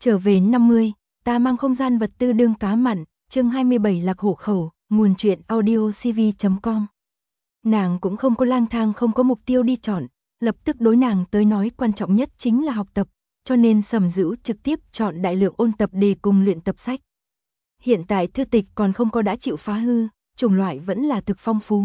Trở về 50, ta mang không gian vật tư đương cá mặn, chương 27 Lạc Hổ Khẩu, nguồn truyện audiocv.com. Nàng cũng không có lang thang, không có mục tiêu đi chọn, lập tức đối nàng tới nói quan trọng nhất chính là học tập, cho nên Sầm Dữu trực tiếp chọn đại lượng ôn tập đề cùng luyện tập sách. Hiện tại thư tịch còn không có đã chịu phá hư, chủng loại vẫn là thực phong phú.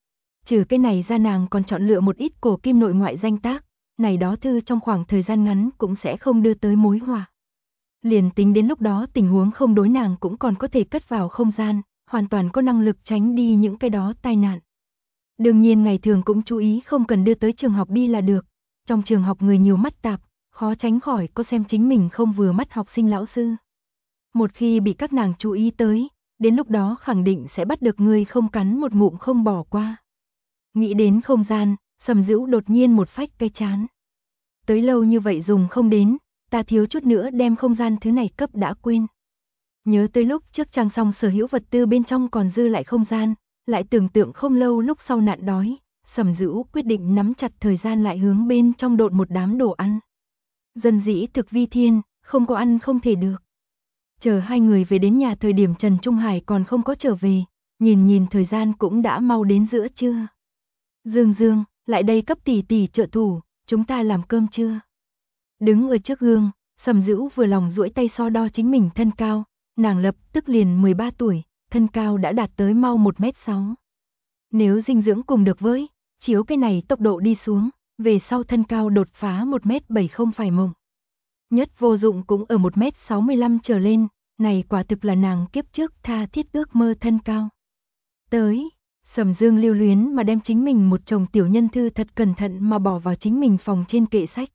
Trừ cái này ra nàng còn chọn lựa một ít cổ kim nội ngoại danh tác, này đó thư trong khoảng thời gian ngắn cũng sẽ không đưa tới mối họa. Liền tính đến lúc đó tình huống không đối nàng cũng còn có thể cất vào không gian, hoàn toàn có năng lực tránh đi những cái đó tai nạn. Đương nhiên ngày thường cũng chú ý không cần đưa tới trường học đi là được, trong trường học người nhiều mắt tạp, khó tránh khỏi có xem chính mình không vừa mắt học sinh lão sư. Một khi bị các nàng chú ý tới, đến lúc đó khẳng định sẽ bắt được người không cắn một ngụm không bỏ qua. Nghĩ đến không gian, Sầm Dữu đột nhiên một phách cái chán. Tới lâu như vậy dùng không đến, ta thiếu chút nữa đem không gian thứ này cấp đã quên. Nhớ tới lúc trước trang xong sở hữu vật tư bên trong còn dư lại không gian, lại tưởng tượng không lâu lúc sau nạn đói, Sầm Dữu quyết định nắm chặt thời gian lại hướng bên trong độn một đám đồ ăn. Dân dĩ thực vi thiên, không có ăn không thể được. Chờ hai người về đến nhà thời điểm Trần Trung Hải còn không có trở về, nhìn thời gian cũng đã mau đến giữa trưa. Dương Dương, lại đây cấp tỷ tỷ trợ thủ, chúng ta làm cơm chưa? Đứng ở trước gương, Sầm Dữu vừa lòng duỗi tay so đo chính mình thân cao, nàng lập tức liền 13 tuổi, thân cao đã đạt tới mau 1m6. Nếu dinh dưỡng cùng được với, chiếu cái này tốc độ đi xuống, về sau thân cao đột phá 1m7 không phải mộng. Nhất vô dụng cũng ở 1m65 trở lên, này quả thực là nàng kiếp trước tha thiết ước mơ thân cao. Tới, Sầm Dương lưu luyến mà đem chính mình một chồng tiểu nhân thư thật cẩn thận mà bỏ vào chính mình phòng trên kệ sách.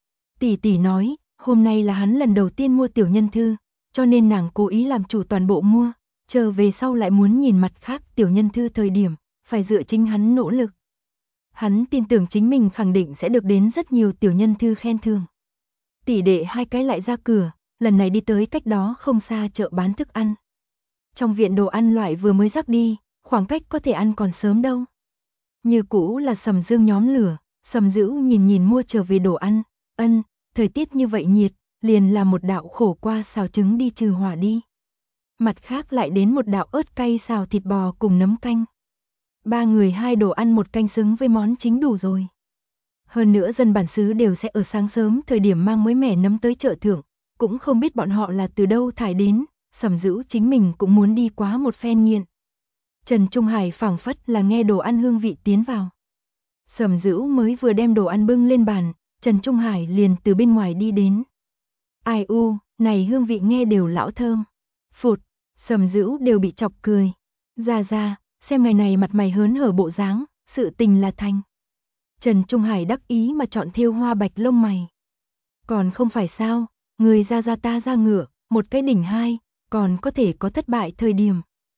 Tỷ tỷ nói, hôm nay là hắn lần đầu tiên mua tiểu nhân thư, cho nên nàng cố ý làm chủ toàn bộ mua, chờ về sau lại muốn nhìn mặt khác tiểu nhân thư thời điểm, phải dựa chính hắn nỗ lực. Hắn tin tưởng chính mình khẳng định sẽ được đến rất nhiều tiểu nhân thư khen thưởng. Tỷ đệ hai cái lại ra cửa, lần này đi tới cách đó không xa chợ bán thức ăn. Trong viện đồ ăn loại vừa mới rắc đi, khoảng cách có thể ăn còn sớm đâu. Như cũ là Sầm Dương nhóm lửa, Sầm Dữu nhìn mua trở về đồ ăn, thời tiết như vậy nhiệt, liền là một đạo khổ qua xào trứng đi trừ hỏa đi. Mặt khác lại đến một đạo ớt cay xào thịt bò cùng nấm canh. Ba người hai đồ ăn một canh xứng với món chính đủ rồi. Hơn nữa dân bản xứ đều sẽ ở sáng sớm thời điểm mang mới mẻ nấm tới chợ thưởng, cũng không biết bọn họ là từ đâu thải đến, Sầm Dữu chính mình cũng muốn đi quá một phen nghiện. Trần Trung Hải phảng phất là nghe đồ ăn hương vị tiến vào. Sầm Dữu mới vừa đem đồ ăn bưng lên bàn, Trần Trung Hải liền từ bên ngoài đi đến. Ai u, này hương vị nghe đều lão thơm. Phụt, Sầm Dữu đều bị chọc cười. Ra, xem ngày này mặt mày hớn hở bộ dáng, sự tình là thành. Trần Trung Hải đắc ý mà chọn thêu hoa bạch lông mày. Còn không phải sao, người ra ta ra ngựa, một cái đỉnh hai, còn có thể có thất bại thời điểm.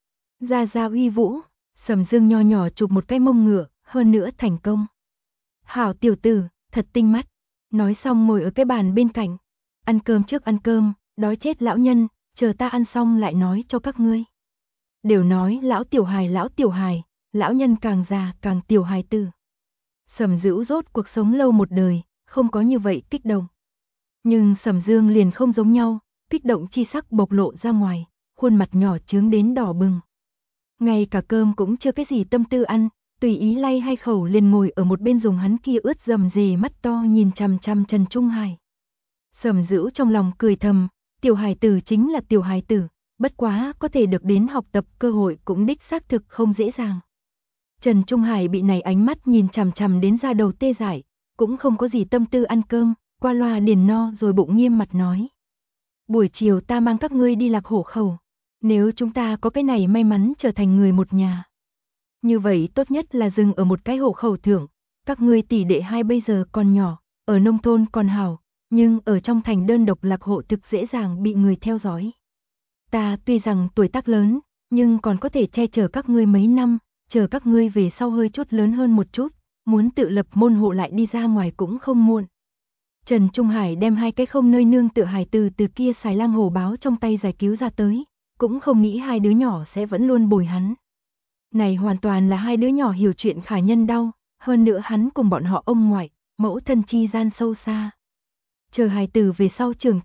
Ra uy vũ, Sầm Dương nho nhỏ chụp một cái mông ngựa, hơn nữa thành công. Hảo tiểu tử, thật tinh mắt. Nói xong ngồi ở cái bàn bên cạnh. Ăn cơm trước ăn cơm, đói chết lão nhân, chờ ta ăn xong lại nói cho các ngươi. Đều nói lão tiểu hài, lão nhân càng già càng tiểu hài tử. Sầm Dữu rốt cuộc sống lâu một đời, không có như vậy kích động. Nhưng Sầm Dương liền không giống nhau, kích động chi sắc bộc lộ ra ngoài, khuôn mặt nhỏ trướng đến đỏ bừng. Ngay cả cơm cũng chưa cái gì tâm tư ăn, tùy ý lay hai khẩu liền ngồi ở một bên dùng hắn kia ướt rầm rề mắt to nhìn chằm chằm Trần Trung Hải. Sầm Dữu trong lòng cười thầm, tiểu hài tử chính là tiểu hài tử, bất quá có thể được đến học tập cơ hội cũng đích xác thực không dễ dàng. Trần Trung Hải bị này ánh mắt nhìn chằm chằm đến da đầu tê dại, cũng không có gì tâm tư ăn cơm, qua loa điền no rồi bụng nghiêm mặt nói. Buổi chiều ta mang các ngươi đi Lạc Hổ Khẩu, nếu chúng ta có cái này may mắn trở thành người một nhà. Như vậy tốt nhất là dừng ở một cái hộ khẩu thưởng, các ngươi tỷ đệ hai bây giờ còn nhỏ, ở nông thôn còn hảo, nhưng ở trong thành đơn độc lạc hộ thực dễ dàng bị người theo dõi. Ta tuy rằng tuổi tác lớn, nhưng còn có thể che chở các ngươi mấy năm, chờ các ngươi về sau hơi chút lớn hơn một chút, muốn tự lập môn hộ lại đi ra ngoài cũng không muộn. Trần Trung Hải đem hai cái không nơi nương tựa hài từ kia xài lang hổ báo trong tay giải cứu ra tới, cũng không nghĩ hai đứa nhỏ sẽ vẫn luôn bồi hắn. Này hoàn toàn là hai đứa nhỏ hiểu chuyện khả nhân đau, hơn nữa hắn cùng bọn họ ông ngoại, mẫu thân chi gian sâu xa. Chờ hài tử về sau trưởng thành,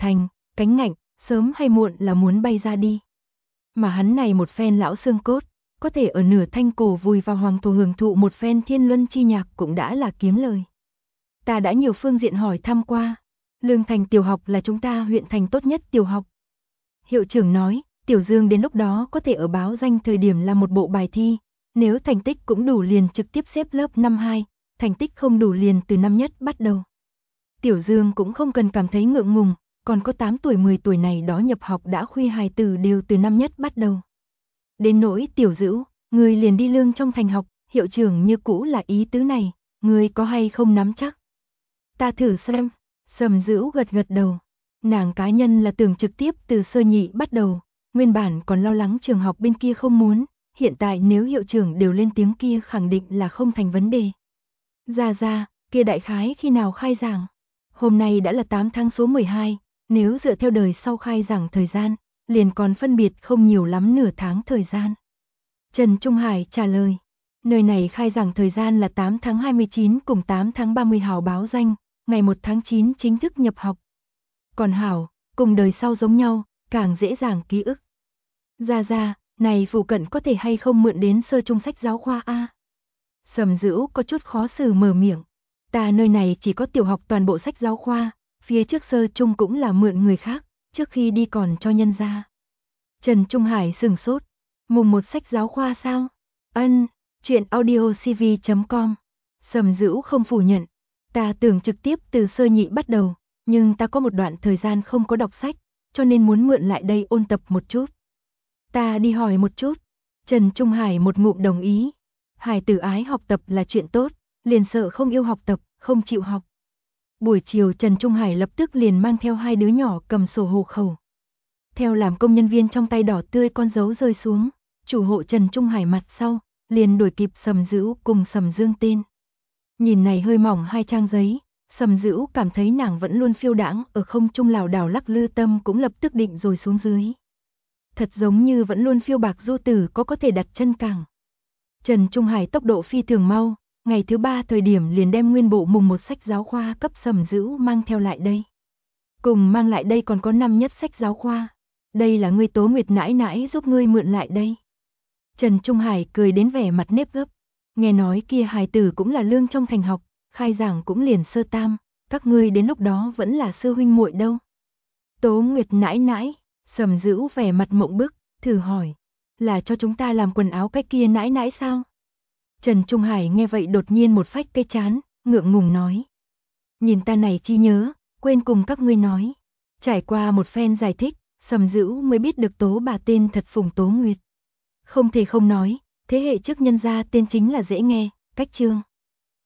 cánh ngạnh, sớm hay muộn là muốn bay ra đi. Mà hắn này một phen lão xương cốt, có thể ở nửa thanh cổ vùi vào hoàng thổ hưởng thụ một phen thiên luân chi nhạc cũng đã là kiếm lời. Ta đã nhiều phương diện hỏi thăm qua, Lương Thành tiểu học là chúng ta huyện thành tốt nhất tiểu học. Hiệu trưởng nói, Tiểu Dương đến lúc đó có thể ở báo danh thời điểm là một bộ bài thi, nếu thành tích cũng đủ liền trực tiếp xếp lớp năm 2, thành tích không đủ liền từ năm nhất bắt đầu. Tiểu Dương cũng không cần cảm thấy ngượng ngùng, còn có 8 tuổi 10 tuổi này đó nhập học đã khuya hài tử đều từ năm nhất bắt đầu. Đến nỗi Tiểu Dữu, người liền đi Lương trong thành học, hiệu trưởng như cũ là ý tứ này, người có hay không nắm chắc. Ta thử xem, Sầm Dữu gật gật đầu. Nàng cá nhân là tưởng trực tiếp từ sơ nhị bắt đầu, nguyên bản còn lo lắng trường học bên kia không muốn, hiện tại nếu hiệu trưởng đều lên tiếng kia khẳng định là không thành vấn đề. Ra, kia đại khái khi nào khai giảng? Hôm nay đã là 8 tháng số 12, nếu dựa theo đời sau khai giảng thời gian, liền còn phân biệt không nhiều lắm nửa tháng thời gian. Trần Trung Hải trả lời, nơi này khai giảng thời gian là 8 tháng 29 cùng 8 tháng 30 hào báo danh, ngày 1 tháng 9 chính thức nhập học. Còn hảo, cùng đời sau giống nhau, càng dễ dàng ký ức. Ra, này phụ cận có thể hay không mượn đến sơ trung sách giáo khoa a? Sầm Dữu có chút khó xử mở miệng. Ta nơi này chỉ có tiểu học toàn bộ sách giáo khoa, phía trước sơ trung cũng là mượn người khác, trước khi đi còn cho nhân ra. Trần Trung Hải sừng sốt. Mùng một sách giáo khoa sao? Ân, chuyện audiocv.com. Sầm Dữu không phủ nhận. Ta tưởng trực tiếp từ sơ nhị bắt đầu, nhưng ta có một đoạn thời gian không có đọc sách, cho nên muốn mượn lại đây ôn tập một chút. Ta đi hỏi một chút. Trần Trung Hải một ngụm đồng ý. Hải tử ái học tập là chuyện tốt, liền sợ không yêu học tập, không chịu học. Buổi chiều Trần Trung Hải lập tức liền mang theo hai đứa nhỏ cầm sổ hộ khẩu. Theo làm công nhân viên trong tay đỏ tươi con dấu rơi xuống, chủ hộ Trần Trung Hải mặt sau, liền đuổi kịp Sầm Dữu cùng Sầm Dương tên. Nhìn này hơi mỏng hai trang giấy, Sầm Dữu cảm thấy nàng vẫn luôn phiêu đãng ở không trung lảo đảo lắc lư tâm cũng lập tức định rồi xuống dưới. Thật giống như vẫn luôn phiêu bạc du tử có thể đặt chân cảng. Trần Trung Hải tốc độ phi thường mau, ngày thứ 3 thời điểm liền đem nguyên bộ mùng một sách giáo khoa cấp Sầm Dữu mang theo lại đây. Cùng mang lại đây còn có năm nhất sách giáo khoa. Đây là ngươi Tố Nguyệt nãi nãi giúp ngươi mượn lại đây. Trần Trung Hải cười đến vẻ mặt nếp gấp. Nghe nói kia hài tử cũng là Lương trong thành học, khai giảng cũng liền sơ tam, các ngươi đến lúc đó vẫn là sư huynh muội đâu. Tố Nguyệt nãi nãi, Sầm Dữu vẻ mặt mộng bức, thử hỏi, là cho chúng ta làm quần áo cái kia nãi nãi sao? Trần Trung Hải nghe vậy đột nhiên một phách cái chán, ngượng ngùng nói. Nhìn ta này chi nhớ, quên cùng các ngươi nói. Trải qua một phen giải thích, Sầm Dữu mới biết được Tố bà tên thật Phùng Tố Nguyệt. Không thể không nói, thế hệ trước nhân gia tên chính là dễ nghe, cách chương.